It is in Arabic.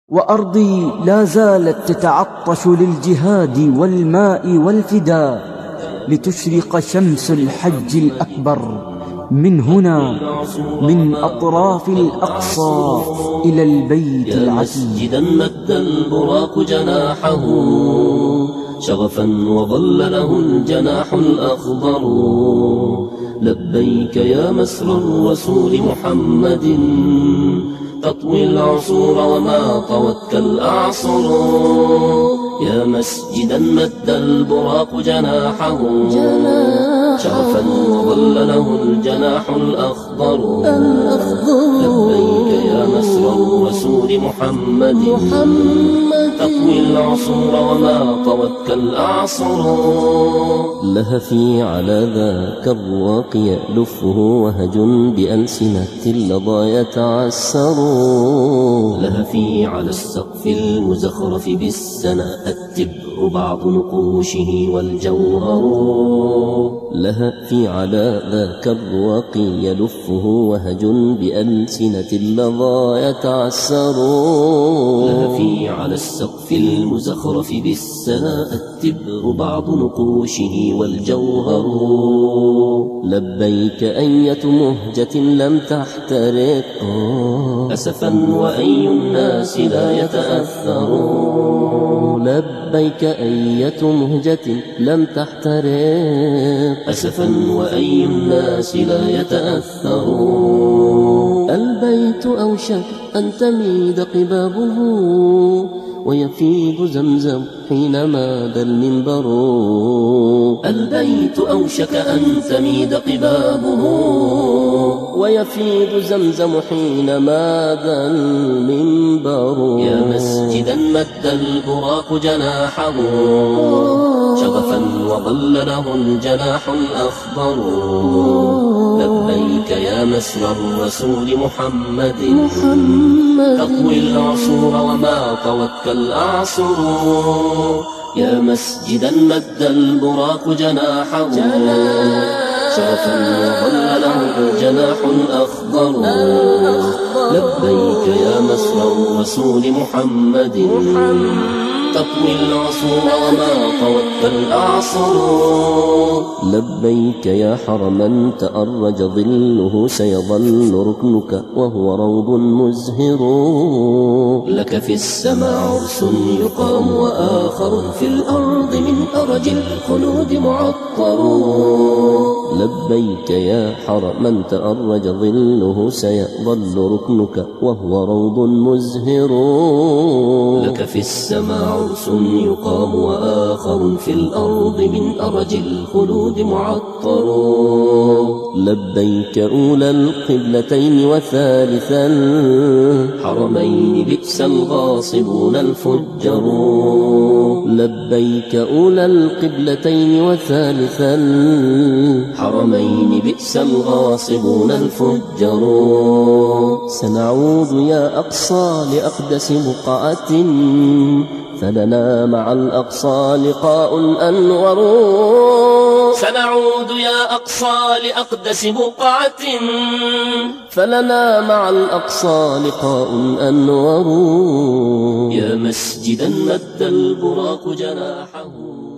وأرضي لا زالت تتعطش للجهاد والماء والفداء لتشرق شمس الحج الأكبر من هنا، من أطراف الأقصى إلى البيت العتيق. مسجدا مد البراق جناحه شغفا وظل له الجناح الأخضر. لبيك يا مسر الرسول محمد، تطوي العصور وما طوتك الأعصر. يا مسجدا مد البراق جناحه شغفا وظل له الجناح الأخضر. لبيك يا مسر الرسول محمد، تطوي العصور وما طوتك الأعصر. لهفي على ذاك الرواق يألفه وهج بألسنة اللظى يتعسر. لهفي على السقف المزخرف بالسنا التبر بعض نقوشه والجوهر. لهفي على ذاك الرواق يلفه وهج بألسنة اللظى يتعسر. لهفي على السقف المزخرف بالسنا التبر بعض نقوشه والجوهر. لبيك أية مهجة لم تحترق أسفا وأي الناس لا يتأثر. لبيك أية مهجة لم تحترق أسفا وأي الناس لا يتأثر. البيت أوشك أن تميد قبابه ويفيض زمزم حينما ذا المنبر. البيت أوشك أن تميد قبابه ويفيض زمزم حينما ذا المنبر. يا مسجدا مد البراق جناحه شغفا وظل له الجناح الأخضر. لبيك يا مسر الرسول محمد، تطوي العصور وما طوتك الأعصر. يا مسجدا مد البراق جناحه شغفا وظل له الجناح الأخضر. لبيك يا مسر الرسول محمد، تطوي العصور وما طوتك الأعصر. لبيك يا حرما تأرج ظله سيظل ركنك وهو روض مزهر. لك في السماء عرس يقام وآخر في الأرض من أرج الخلود معطر. لبيك يا حرما تأرج ظله سيظل ركنك وهو روض مزهر. لك في السماء عرس يقام وآخر في الأرض من أرج الخلود معطر. لبيك أولى القبلتين وثالثا الحرمين بئس الغاصبون الفجر. لبيك أولى القبلتين وثالثا الحرمين بئس الغاصبون الفجر. سنعود يا أقصى لأقدس بقعة فلنا مع الأقصى لقاء أنور. سنعود يا أقصى لأقدس بقعة فلنا مع الأقصى لقاء أنور. يا مسجدا مد البراق جناحه